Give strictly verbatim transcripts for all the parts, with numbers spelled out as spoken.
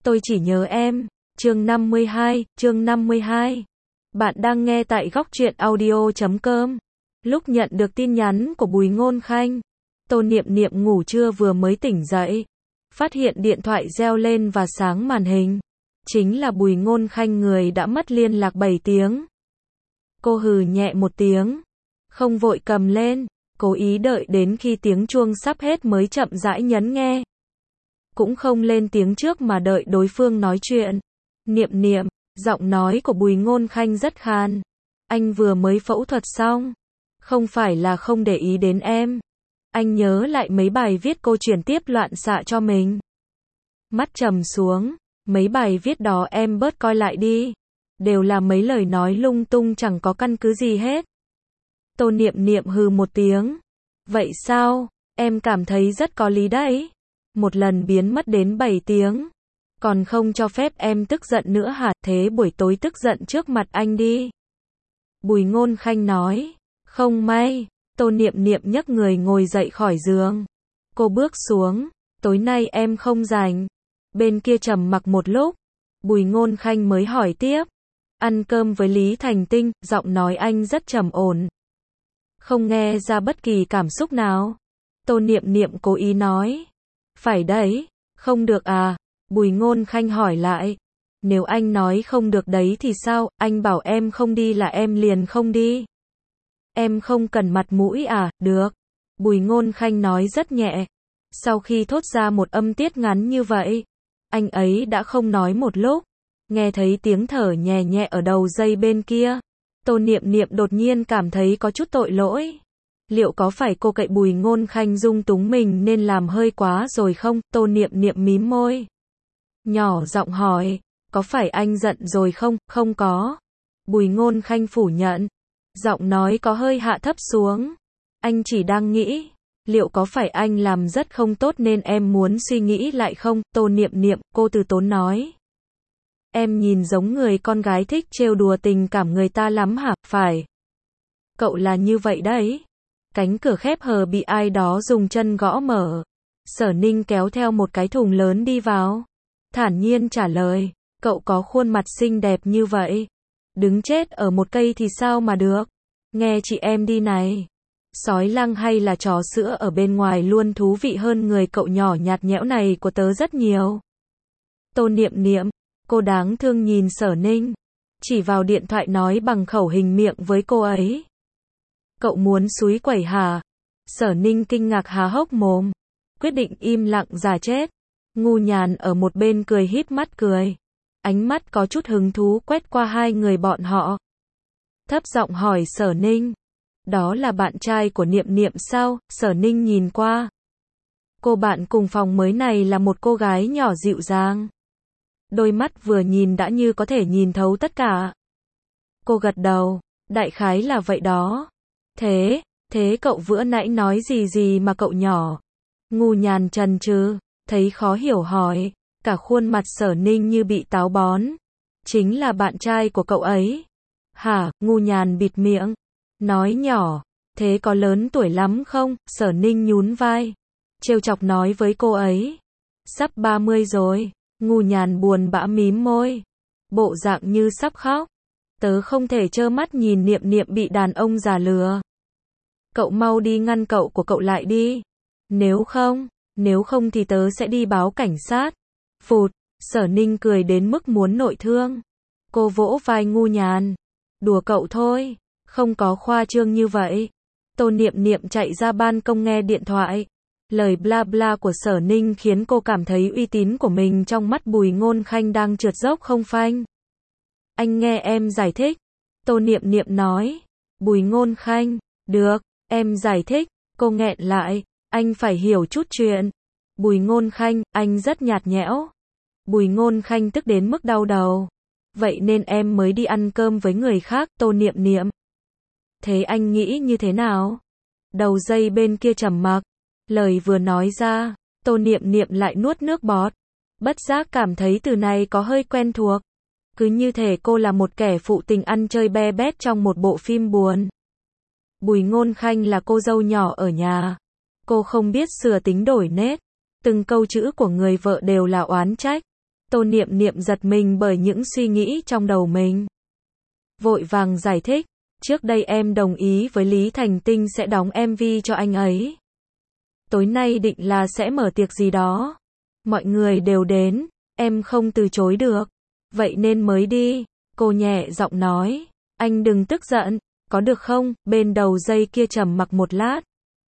Tôi chỉ nhớ em. Chương năm mươi hai, chương năm mươi hai. Bạn đang nghe tại góc truyện audio chấm com. Lúc nhận được tin nhắn của Bùi Ngôn Khanh, Tô Niệm Niệm ngủ trưa vừa mới tỉnh dậy, phát hiện điện thoại reo lên và sáng màn hình. Chính là Bùi Ngôn Khanh, người đã mất liên lạc bảy tiếng. Cô hừ nhẹ một tiếng, không vội cầm lên, cố ý đợi đến khi tiếng chuông sắp hết mới chậm rãi nhấn nghe. Cũng không lên tiếng trước mà đợi đối phương nói chuyện. Niệm Niệm, giọng nói của Bùi Ngôn Khanh rất khan. Anh vừa mới phẫu thuật xong. Không phải là không để ý đến em. Anh nhớ lại mấy bài viết cô chuyển tiếp loạn xạ cho mình. Mắt trầm xuống, mấy bài viết đó em bớt coi lại đi. Đều là mấy lời nói lung tung chẳng có căn cứ gì hết. Tô Niệm Niệm hừ một tiếng. Vậy sao? Em cảm thấy rất có lý đấy. Một lần biến mất đến bảy tiếng. Còn không cho phép em tức giận nữa hả? Thế buổi tối tức giận trước mặt anh đi. Bùi Ngôn Khanh nói. Không may. Tô Niệm Niệm nhấc người ngồi dậy khỏi giường. Cô bước xuống. Tối nay em không rảnh. Bên kia trầm mặc một lúc. Bùi Ngôn Khanh mới hỏi tiếp. Ăn cơm với Lý Thành Tinh. Giọng nói anh rất trầm ổn, không nghe ra bất kỳ cảm xúc nào. Tô Niệm Niệm cố ý nói. Phải đấy. Không được à? Bùi Ngôn Khanh hỏi lại. Nếu anh nói không được đấy thì sao? Anh bảo em không đi là em liền không đi. Em không cần mặt mũi à? Được. Bùi Ngôn Khanh nói rất nhẹ. Sau khi thốt ra một âm tiết ngắn như vậy, anh ấy đã không nói một lúc. Nghe thấy tiếng thở nhẹ nhẹ ở đầu dây bên kia, Tô Niệm Niệm đột nhiên cảm thấy có chút tội lỗi. Liệu có phải cô cậy Bùi Ngôn Khanh dung túng mình nên làm hơi quá rồi không? Tô Niệm Niệm mím môi, nhỏ giọng hỏi. Có phải anh giận rồi không? Không có. Bùi Ngôn Khanh phủ nhận. Giọng nói có hơi hạ thấp xuống. Anh chỉ đang nghĩ. Liệu có phải anh làm rất không tốt nên em muốn suy nghĩ lại không? Tô Niệm Niệm, cô từ tốn nói. Em nhìn giống người con gái thích trêu đùa tình cảm người ta lắm hả? Phải. Cậu là như vậy đấy. Cánh cửa khép hờ bị ai đó dùng chân gõ mở. Sở Ninh kéo theo một cái thùng lớn đi vào. Thản nhiên trả lời. Cậu có khuôn mặt xinh đẹp như vậy. Đứng chết ở một cây thì sao mà được. Nghe chị em đi này. Sói lăng hay là chó sữa ở bên ngoài luôn thú vị hơn người cậu nhỏ nhạt nhẽo này của tớ rất nhiều. Tô Niệm Niệm. Cô đáng thương nhìn Sở Ninh. Chỉ vào điện thoại nói bằng khẩu hình miệng với cô ấy. Cậu muốn xúi quẩy hả? Sở Ninh kinh ngạc há hốc mồm. Quyết định im lặng giả chết. Ngu Nhàn ở một bên cười híp mắt cười. Ánh mắt có chút hứng thú quét qua hai người bọn họ. Thấp giọng hỏi Sở Ninh. Đó là bạn trai của Niệm Niệm sao? Sở Ninh nhìn qua. Cô bạn cùng phòng mới này là một cô gái nhỏ dịu dàng. Đôi mắt vừa nhìn đã như có thể nhìn thấu tất cả. Cô gật đầu. Đại khái là vậy đó. Thế, thế cậu vừa nãy nói gì gì mà cậu nhỏ? Ngu Nhàn chần chừ, thấy khó hiểu hỏi. Cả khuôn mặt Sở Ninh như bị táo bón. Chính là bạn trai của cậu ấy. Hả? Ngu Nhàn bịt miệng. Nói nhỏ. Thế có lớn tuổi lắm không? Sở Ninh nhún vai. Trêu chọc nói với cô ấy. Sắp ba mươi rồi. Ngu Nhàn buồn bã mím môi. Bộ dạng như sắp khóc. Tớ không thể trơ mắt nhìn Niệm Niệm bị đàn ông già lừa. Cậu mau đi ngăn cậu của cậu lại đi. Nếu không, nếu không thì tớ sẽ đi báo cảnh sát. Phụt, Sở Ninh cười đến mức muốn nội thương. Cô vỗ vai Ngu Nhàn. Đùa cậu thôi, không có khoa trương như vậy. Tô Niệm Niệm chạy ra ban công nghe điện thoại. Lời bla bla của Sở Ninh khiến cô cảm thấy uy tín của mình trong mắt Bùi Ngôn Khanh đang trượt dốc không phanh. Anh nghe em giải thích. Tô Niệm Niệm nói. Bùi Ngôn Khanh. Được, em giải thích. Cô nghẹn lại. Anh phải hiểu chút chuyện. Bùi Ngôn Khanh, anh rất nhạt nhẽo. Bùi Ngôn Khanh tức đến mức đau đầu. Vậy nên em mới đi ăn cơm với người khác. Tô Niệm Niệm. Thế anh nghĩ như thế nào? Đầu dây bên kia trầm mặc. Lời vừa nói ra, Tô Niệm Niệm lại nuốt nước bọt. Bất giác cảm thấy từ này có hơi quen thuộc. Cứ như thể cô là một kẻ phụ tình ăn chơi be bét trong một bộ phim buồn. Bùi Ngôn Khanh là cô dâu nhỏ ở nhà. Cô không biết sửa tính đổi nết. Từng câu chữ của người vợ đều là oán trách. Tô Niệm Niệm giật mình bởi những suy nghĩ trong đầu mình. Vội vàng giải thích, trước đây em đồng ý với Lý Thành Tinh sẽ đóng em vê cho anh ấy. Tối nay định là sẽ mở tiệc gì đó. Mọi người đều đến, em không từ chối được. Vậy nên mới đi. Cô nhẹ giọng nói, anh đừng tức giận, có được không? Bên đầu dây kia trầm mặc một lát.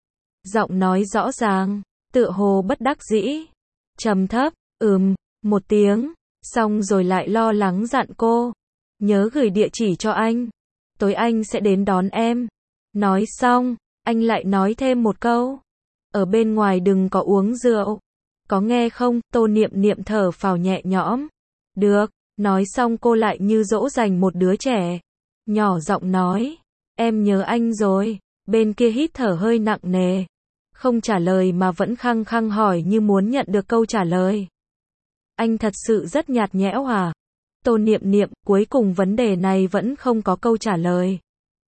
Giọng nói rõ ràng, tựa hồ bất đắc dĩ. Trầm thấp, ừm, một tiếng, xong rồi lại lo lắng dặn cô. Nhớ gửi địa chỉ cho anh. Tối anh sẽ đến đón em. Nói xong, anh lại nói thêm một câu. Ở bên ngoài đừng có uống rượu. Có nghe không? Tô Niệm Niệm thở phào nhẹ nhõm. Được, nói xong cô lại như dỗ dành một đứa trẻ. Nhỏ giọng nói, em nhớ anh rồi. Bên kia hít thở hơi nặng nề. Không trả lời mà vẫn khăng khăng hỏi như muốn nhận được câu trả lời. Anh thật sự rất nhạt nhẽo à? Tô Niệm Niệm, cuối cùng vấn đề này vẫn không có câu trả lời.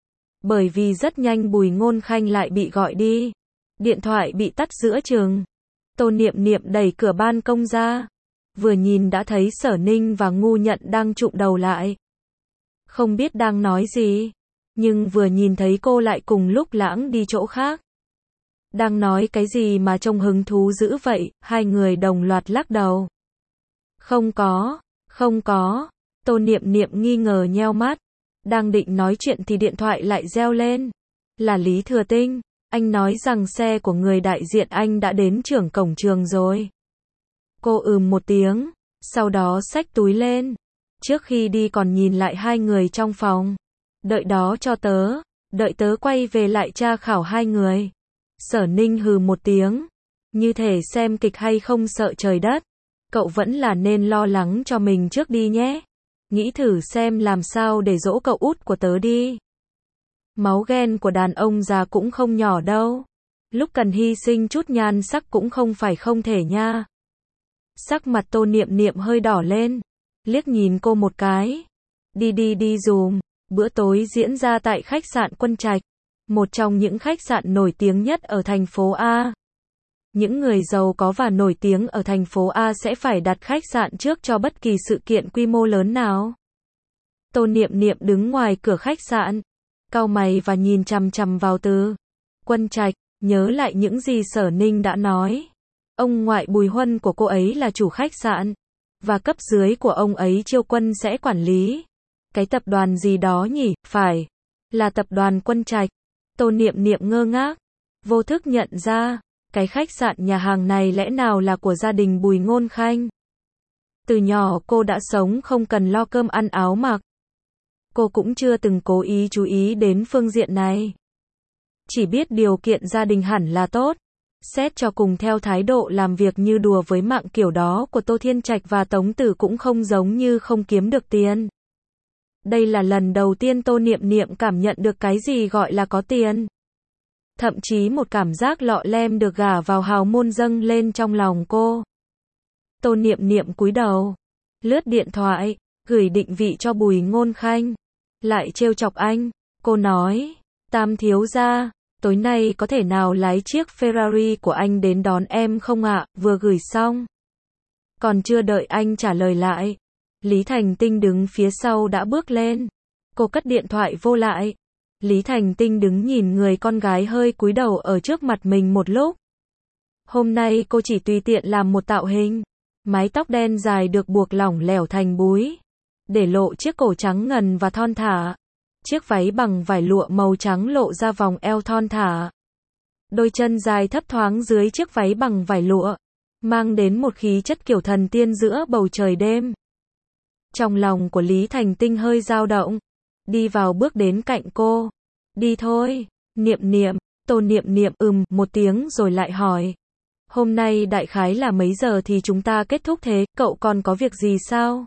Bởi vì rất nhanh Bùi Ngôn Khanh lại bị gọi đi. Điện thoại bị tắt giữa chừng. Tô Niệm Niệm đẩy cửa ban công ra. Vừa nhìn đã thấy Sở Ninh và Ngu Nhận đang chụm đầu lại. Không biết đang nói gì. Nhưng vừa nhìn thấy cô lại cùng lúc lãng đi chỗ khác. Đang nói cái gì mà trông hứng thú dữ vậy? Hai người đồng loạt lắc đầu. Không có, không có. Tô Niệm Niệm nghi ngờ nheo mắt. Đang định nói chuyện thì điện thoại lại reo lên. Là Lý Thừa Tinh. Anh nói rằng xe của người đại diện anh đã đến trưởng cổng trường rồi. Cô ừm một tiếng. Sau đó xách túi lên. Trước khi đi còn nhìn lại hai người trong phòng. Đợi đó cho tớ. Đợi tớ quay về lại tra khảo hai người. Sở Ninh hừ một tiếng. Như thể xem kịch hay không sợ trời đất. Cậu vẫn là nên lo lắng cho mình trước đi nhé. Nghĩ thử xem làm sao để dỗ cậu út của tớ đi. Máu ghen của đàn ông già cũng không nhỏ đâu. Lúc cần hy sinh chút nhan sắc cũng không phải không thể nha. Sắc mặt Tô Niệm Niệm hơi đỏ lên. Liếc nhìn cô một cái. Đi đi đi dùm. Bữa tối diễn ra tại khách sạn Quân Trạch. Một trong những khách sạn nổi tiếng nhất ở thành phố A. Những người giàu có và nổi tiếng ở thành phố A sẽ phải đặt khách sạn trước cho bất kỳ sự kiện quy mô lớn nào. Tô Niệm Niệm đứng ngoài cửa khách sạn. Cau mày và nhìn chằm chằm vào từ Quân Trạch, nhớ lại những gì Sở Ninh đã nói. Ông ngoại Bùi Huân của cô ấy là chủ khách sạn. Và cấp dưới của ông ấy Chiêu Quân sẽ quản lý. Cái tập đoàn gì đó nhỉ? Phải. Là tập đoàn Quân Trạch. Tô Niệm Niệm ngơ ngác. Vô thức nhận ra. Cái khách sạn nhà hàng này lẽ nào là của gia đình Bùi Ngôn Khanh. Từ nhỏ cô đã sống không cần lo cơm ăn áo mặc. Cô cũng chưa từng cố ý chú ý đến phương diện này. Chỉ biết điều kiện gia đình hẳn là tốt. Xét cho cùng theo thái độ làm việc như đùa với mạng kiểu đó của Tô Thiên Trạch và Tống Tử cũng không giống như không kiếm được tiền. Đây là lần đầu tiên Tô Niệm Niệm cảm nhận được cái gì gọi là có tiền. Thậm chí một cảm giác lọ lem được gả vào hào môn dâng lên trong lòng cô. Tô Niệm Niệm cúi đầu. Lướt điện thoại. Gửi định vị cho Bùi Ngôn Khanh. Lại trêu chọc anh. Cô nói. Tam thiếu gia. Tối nay có thể nào lái chiếc Ferrari của anh đến đón em không ạ? Vừa gửi xong. Còn chưa đợi anh trả lời lại. Lý Thành Tinh đứng phía sau đã bước lên. Cô cất điện thoại vô lại. Lý Thành Tinh đứng nhìn người con gái hơi cúi đầu ở trước mặt mình một lúc. Hôm nay cô chỉ tùy tiện làm một tạo hình. Mái tóc đen dài được buộc lỏng lẻo thành búi. Để lộ chiếc cổ trắng ngần và thon thả. Chiếc váy bằng vải lụa màu trắng lộ ra vòng eo thon thả. Đôi chân dài thấp thoáng dưới chiếc váy bằng vải lụa. Mang đến một khí chất kiểu thần tiên giữa bầu trời đêm. Trong lòng của Lý Thành Tinh hơi dao động. Đi vào bước đến cạnh cô. Đi thôi. Niệm Niệm. Tô Niệm Niệm ừm một tiếng rồi lại hỏi. Hôm nay đại khái là mấy giờ thì chúng ta kết thúc thế, cậu còn có việc gì sao?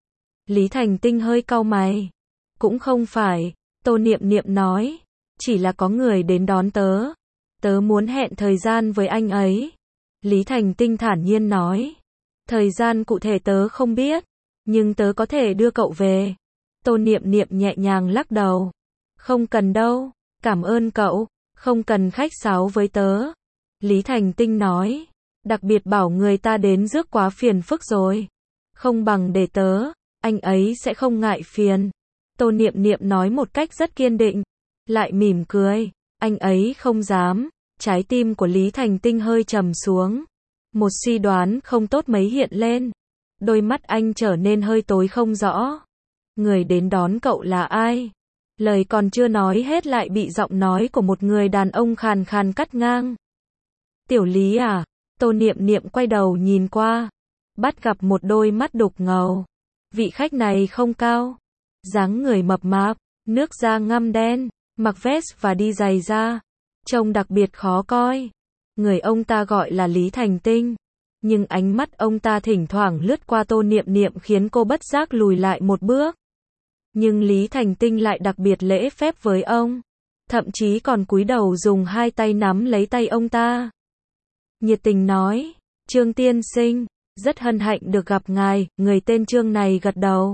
Lý Thành Tinh hơi cau mày. Cũng không phải. Tô Niệm Niệm nói. Chỉ là có người đến đón tớ. Tớ muốn hẹn thời gian với anh ấy. Lý Thành Tinh thản nhiên nói. Thời gian cụ thể tớ không biết. Nhưng tớ có thể đưa cậu về. Tô Niệm Niệm nhẹ nhàng lắc đầu. Không cần đâu. Cảm ơn cậu. Không cần khách sáo với tớ. Lý Thành Tinh nói. Đặc biệt bảo người ta đến rước quá phiền phức rồi. Không bằng để tớ, anh ấy sẽ không ngại phiền. Tô Niệm Niệm nói một cách rất kiên định, lại mỉm cười, anh ấy không dám. Trái tim của Lý Thành Tinh hơi trầm xuống. Một suy đoán không tốt mấy hiện lên. Đôi mắt anh trở nên hơi tối không rõ. Người đến đón cậu là ai? Lời còn chưa nói hết lại bị giọng nói của một người đàn ông khàn khàn cắt ngang. Tiểu Lý à? Tô Niệm Niệm quay đầu nhìn qua, bắt gặp một đôi mắt đục ngầu. Vị khách này không cao, dáng người mập mạp, nước da ngăm đen, mặc vest và đi giày da, trông đặc biệt khó coi. Người ông ta gọi là Lý Thành Tinh, nhưng ánh mắt ông ta thỉnh thoảng lướt qua Tô Niệm Niệm khiến cô bất giác lùi lại một bước. Nhưng Lý Thành Tinh lại đặc biệt lễ phép với ông, thậm chí còn cúi đầu dùng hai tay nắm lấy tay ông ta. Nhiệt tình nói, Trương tiên sinh, rất hân hạnh được gặp ngài. Người tên Trương này gật đầu,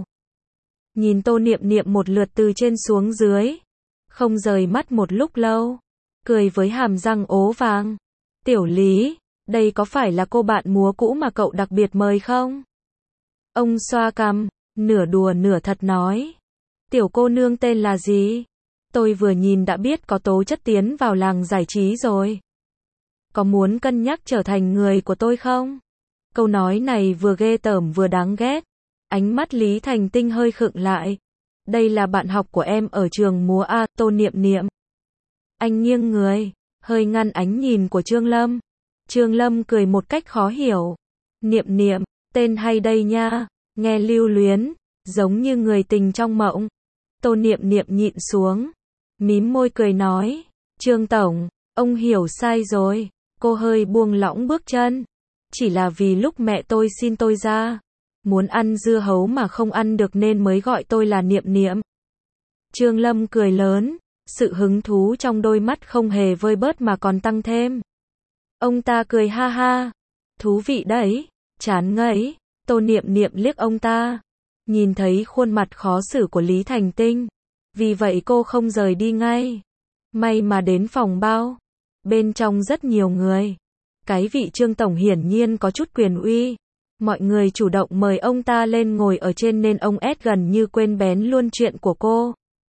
nhìn Tô Niệm Niệm một lượt từ trên xuống dưới, không rời mắt một lúc lâu, cười với hàm răng ố vàng. Tiểu Lý, đây có phải là cô bạn múa cũ mà cậu đặc biệt mời không? Ông xoa cằm, nửa đùa nửa thật nói, tiểu cô nương tên là gì? Tôi vừa nhìn đã biết có tố chất tiến vào làng giải trí rồi. Có muốn cân nhắc trở thành người của tôi không? Câu nói này vừa ghê tởm vừa đáng ghét. Ánh mắt Lý Thành Tinh hơi khựng lại. Đây là bạn học của em ở trường múa A, Tô Niệm Niệm. Anh nghiêng người, hơi ngăn ánh nhìn của Trương Lâm. Trương Lâm cười một cách khó hiểu. Niệm Niệm, tên hay đây nha, nghe lưu luyến, giống như người tình trong mộng. Tô Niệm Niệm nhịn xuống, mím môi cười nói, Trương Tổng, ông hiểu sai rồi. Cô hơi buông lỏng bước chân. Chỉ là vì lúc mẹ tôi xin tôi ra, muốn ăn dưa hấu mà không ăn được nên mới gọi tôi là Niệm Niệm. Trương Lâm cười lớn, sự hứng thú trong đôi mắt không hề vơi bớt mà còn tăng thêm. Ông ta cười ha ha, thú vị đấy, chán ngấy. Tô Niệm Niệm liếc ông ta, nhìn thấy khuôn mặt khó xử của Lý Thành Tinh, vì vậy cô không rời đi ngay. May mà đến phòng bao, bên trong rất nhiều người. Cái vị Trương Tổng hiển nhiên có chút quyền uy. Mọi người chủ động mời ông ta lên ngồi ở trên nên ông ét gần như quên bén luôn chuyện của cô.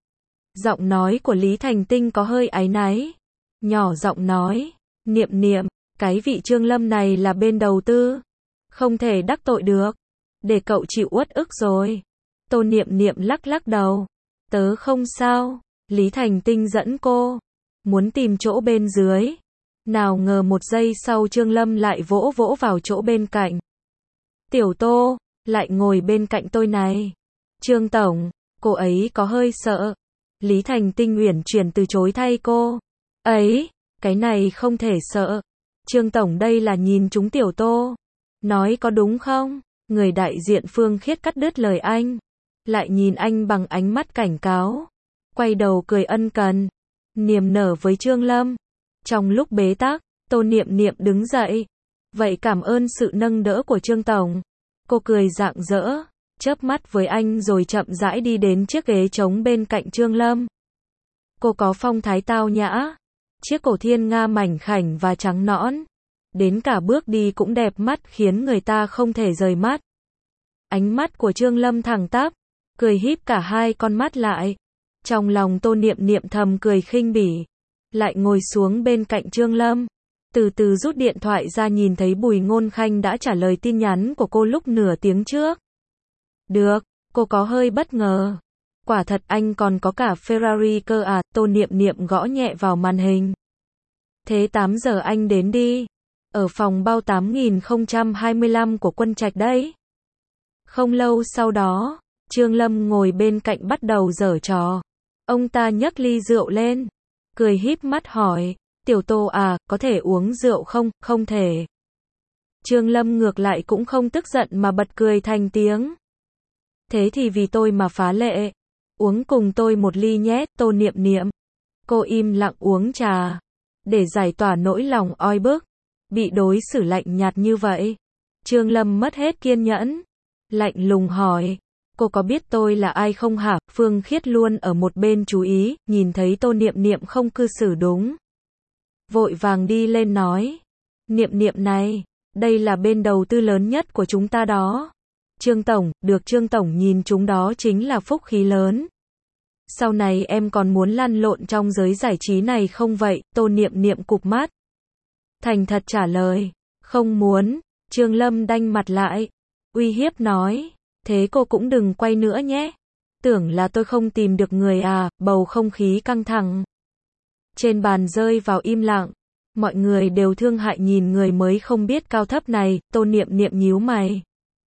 Giọng nói của Lý Thành Tinh có hơi áy náy. Nhỏ giọng nói, Niệm Niệm, cái vị Trương Lâm này là bên đầu tư, không thể đắc tội được. Để cậu chịu uất ức rồi. Tô Niệm Niệm lắc lắc đầu. Tớ không sao. Lý Thành Tinh dẫn cô, muốn tìm chỗ bên dưới. Nào ngờ một giây sau Trương Lâm lại vỗ vỗ vào chỗ bên cạnh. Tiểu Tô, lại ngồi bên cạnh tôi này. Trương Tổng, cô ấy có hơi sợ. Lý Thành Tinh uyển chuyển từ chối thay cô. Ấy, cái này không thể sợ. Trương Tổng đây là nhìn chúng Tiểu Tô. Nói có đúng không? Người đại diện Phương Khiết cắt đứt lời anh. Lại nhìn anh bằng ánh mắt cảnh cáo. Quay đầu cười ân cần, niềm nở với Trương Lâm. Trong lúc bế tắc, Tô Niệm Niệm đứng dậy. Vậy cảm ơn sự nâng đỡ của Trương Tổng. Cô cười rạng rỡ, chớp mắt với anh rồi chậm rãi đi đến chiếc ghế trống bên cạnh Trương Lâm. Cô có phong thái tao nhã, chiếc cổ thiên nga mảnh khảnh và trắng nõn. Đến cả bước đi cũng đẹp mắt khiến người ta không thể rời mắt. Ánh mắt của Trương Lâm thẳng tắp, cười híp cả hai con mắt lại. Trong lòng Tô Niệm Niệm thầm cười khinh bỉ, lại ngồi xuống bên cạnh Trương Lâm. Từ từ rút điện thoại ra nhìn thấy Bùi Ngôn Khanh đã trả lời tin nhắn của cô lúc nửa tiếng trước. Được, cô có hơi bất ngờ. Quả thật anh còn có cả Ferrari cơ à, Tô Niệm Niệm gõ nhẹ vào màn hình. Thế tám giờ anh đến đi. Ở phòng bao tám nghìn không trăm hai mươi lăm của Quân Trạch đấy. Không lâu sau đó, Trương Lâm ngồi bên cạnh bắt đầu giở trò. Ông ta nhấc ly rượu lên, cười híp mắt hỏi, Tiểu Tô à, có thể uống rượu không? Không thể. Trương Lâm ngược lại cũng không tức giận mà bật cười thành tiếng. Thế thì vì tôi mà phá lệ. Uống cùng tôi một ly nhé, Tô Niệm Niệm. Cô im lặng uống trà, để giải tỏa nỗi lòng oi bức. Bị đối xử lạnh nhạt như vậy, Trương Lâm mất hết kiên nhẫn. Lạnh lùng hỏi, cô có biết tôi là ai không hả? Phương Khiết luôn ở một bên chú ý, nhìn thấy Tô Niệm Niệm không cư xử đúng, vội vàng đi lên nói, Niệm Niệm này, đây là bên đầu tư lớn nhất của chúng ta đó. Trương Tổng, được Trương Tổng nhìn chúng đó chính là phúc khí lớn. Sau này em còn muốn lăn lộn trong giới giải trí này không vậy? Tô Niệm Niệm cụp mắt. Thành thật trả lời. Không muốn. Trương Lâm đanh mặt lại. Uy hiếp nói. Thế cô cũng đừng quay nữa nhé. Tưởng là tôi không tìm được người à? Bầu không khí căng thẳng. Trên bàn rơi vào im lặng. Mọi người đều thương hại nhìn người mới không biết cao thấp này. Tô Niệm Niệm nhíu mày.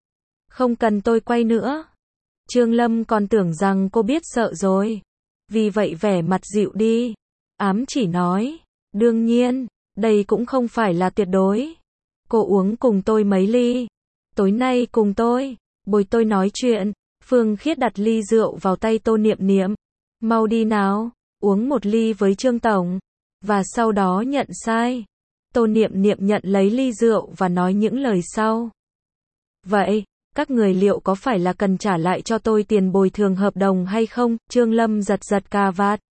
Không cần tôi quay nữa. Trương Lâm còn tưởng rằng cô biết sợ rồi. Vì vậy vẻ mặt dịu đi. Ám chỉ nói. Đương nhiên, đây cũng không phải là tuyệt đối. Cô uống cùng tôi mấy ly. Tối nay cùng tôi. Bồi tôi nói chuyện. Phương Khiết đặt ly rượu vào tay Tô Niệm Niệm. Mau đi nào. Uống một ly với Trương Tổng. Và sau đó nhận sai. Tô Niệm Niệm nhận lấy ly rượu và nói những lời sau. Vậy, các người liệu có phải là cần trả lại cho tôi tiền bồi thường hợp đồng hay không? Trương Lâm giật giật cà vạt.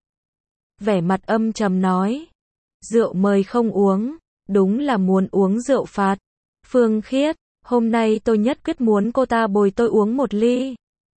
Vẻ mặt âm trầm nói. Rượu mời không uống. Đúng là muốn uống rượu phạt. Phương Khiết, hôm nay tôi nhất quyết muốn cô ta bồi tôi uống một ly.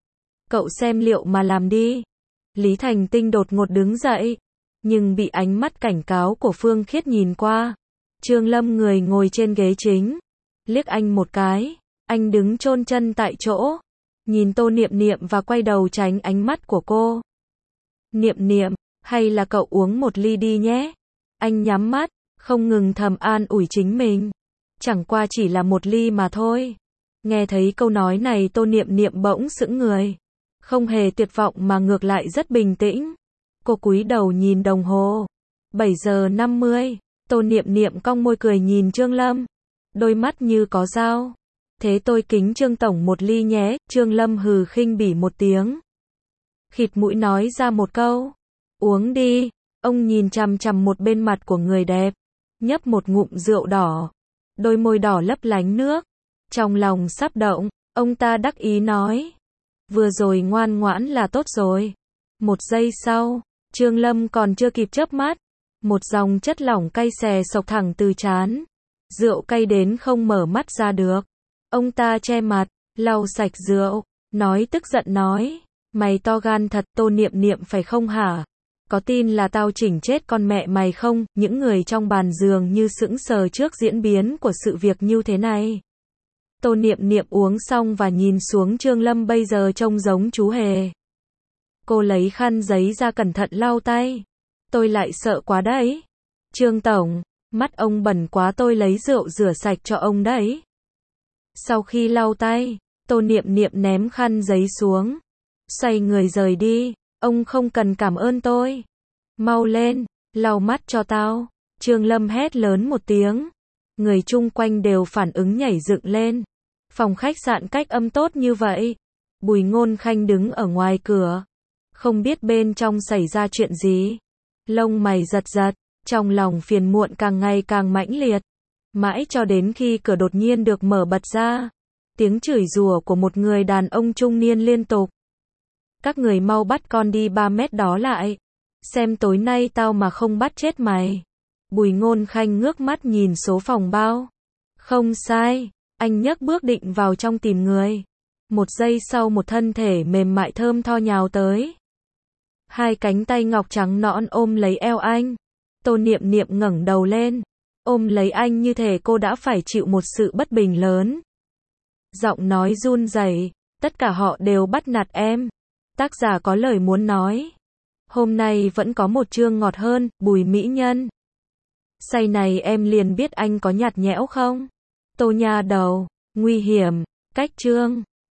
Cậu xem liệu mà làm đi. Lý Thành Tinh đột ngột đứng dậy. Nhưng bị ánh mắt cảnh cáo của Phương Khiết nhìn qua. Trương Lâm người ngồi trên ghế chính. Liếc anh một cái. Anh đứng chôn chân tại chỗ. Nhìn Tô Niệm Niệm và quay đầu tránh ánh mắt của cô. Niệm Niệm, hay là cậu uống một ly đi nhé. Anh nhắm mắt, không ngừng thầm an ủi chính mình. Chẳng qua chỉ là một ly mà thôi. Nghe thấy câu nói này Tô Niệm Niệm bỗng sững người. Không hề tuyệt vọng mà ngược lại rất bình tĩnh. Cô cúi đầu nhìn đồng hồ. bảy giờ năm mươi. Tô Niệm Niệm cong môi cười nhìn Trương Lâm. Đôi mắt như có dao. Thế tôi kính Trương Tổng một ly nhé. Trương Lâm hừ khinh bỉ một tiếng. Khịt mũi nói ra một câu. Uống đi. Ông nhìn chằm chằm một bên mặt của người đẹp. Nhấp một ngụm rượu đỏ. Đôi môi đỏ lấp lánh nước. Trong lòng sắp động. Ông ta đắc ý nói. Vừa rồi ngoan ngoãn là tốt rồi. Một giây sau. Trương Lâm còn chưa kịp chớp mắt. Một dòng chất lỏng cay xè xộc thẳng từ trán. Rượu cay đến không mở mắt ra được. Ông ta che mặt, lau sạch rượu, nói tức giận nói. Mày to gan thật Tô Niệm Niệm phải không hả? Có tin là tao chỉnh chết con mẹ mày không? Những người trong bàn dường như sững sờ trước diễn biến của sự việc như thế này. Tô Niệm Niệm uống xong và nhìn xuống Trương Lâm bây giờ trông giống chú hề. Cô lấy khăn giấy ra cẩn thận lau tay. Tôi lại sợ quá đấy. Trương Tổng, mắt ông bẩn quá tôi lấy rượu rửa sạch cho ông đấy. Sau khi lau tay, Tô Niệm Niệm ném khăn giấy xuống. Xoay người rời đi. Ông không cần cảm ơn tôi. Mau lên, lau mắt cho tao. Trương Lâm hét lớn một tiếng. Người chung quanh đều phản ứng nhảy dựng lên. Phòng khách sạn cách âm tốt như vậy. Bùi Ngôn Khanh đứng ở ngoài cửa. Không biết bên trong xảy ra chuyện gì. Lông mày giật giật. Trong lòng phiền muộn càng ngày càng mãnh liệt. Mãi cho đến khi cửa đột nhiên được mở bật ra. Tiếng chửi rủa của một người đàn ông trung niên liên tục. Các người mau bắt con đi ba mét đó lại. Xem tối nay tao mà không bắt chết mày. Bùi Ngôn Khanh ngước mắt nhìn số phòng bao. Không sai. Anh nhấc bước định vào trong tìm người. Một giây sau một thân thể mềm mại thơm tho nhào tới. Hai cánh tay ngọc trắng nõn ôm lấy eo anh. Tô Niệm Niệm ngẩng đầu lên. Ôm lấy anh như thể cô đã phải chịu một sự bất bình lớn. Giọng nói run rẩy. Tất cả họ đều bắt nạt em. Tác giả có lời muốn nói. Hôm nay vẫn có một chương ngọt hơn, Bùi Mỹ Nhân. Say này em liền biết anh có nhạt nhẽo không? Tô nha đầu, nguy hiểm, cách chương.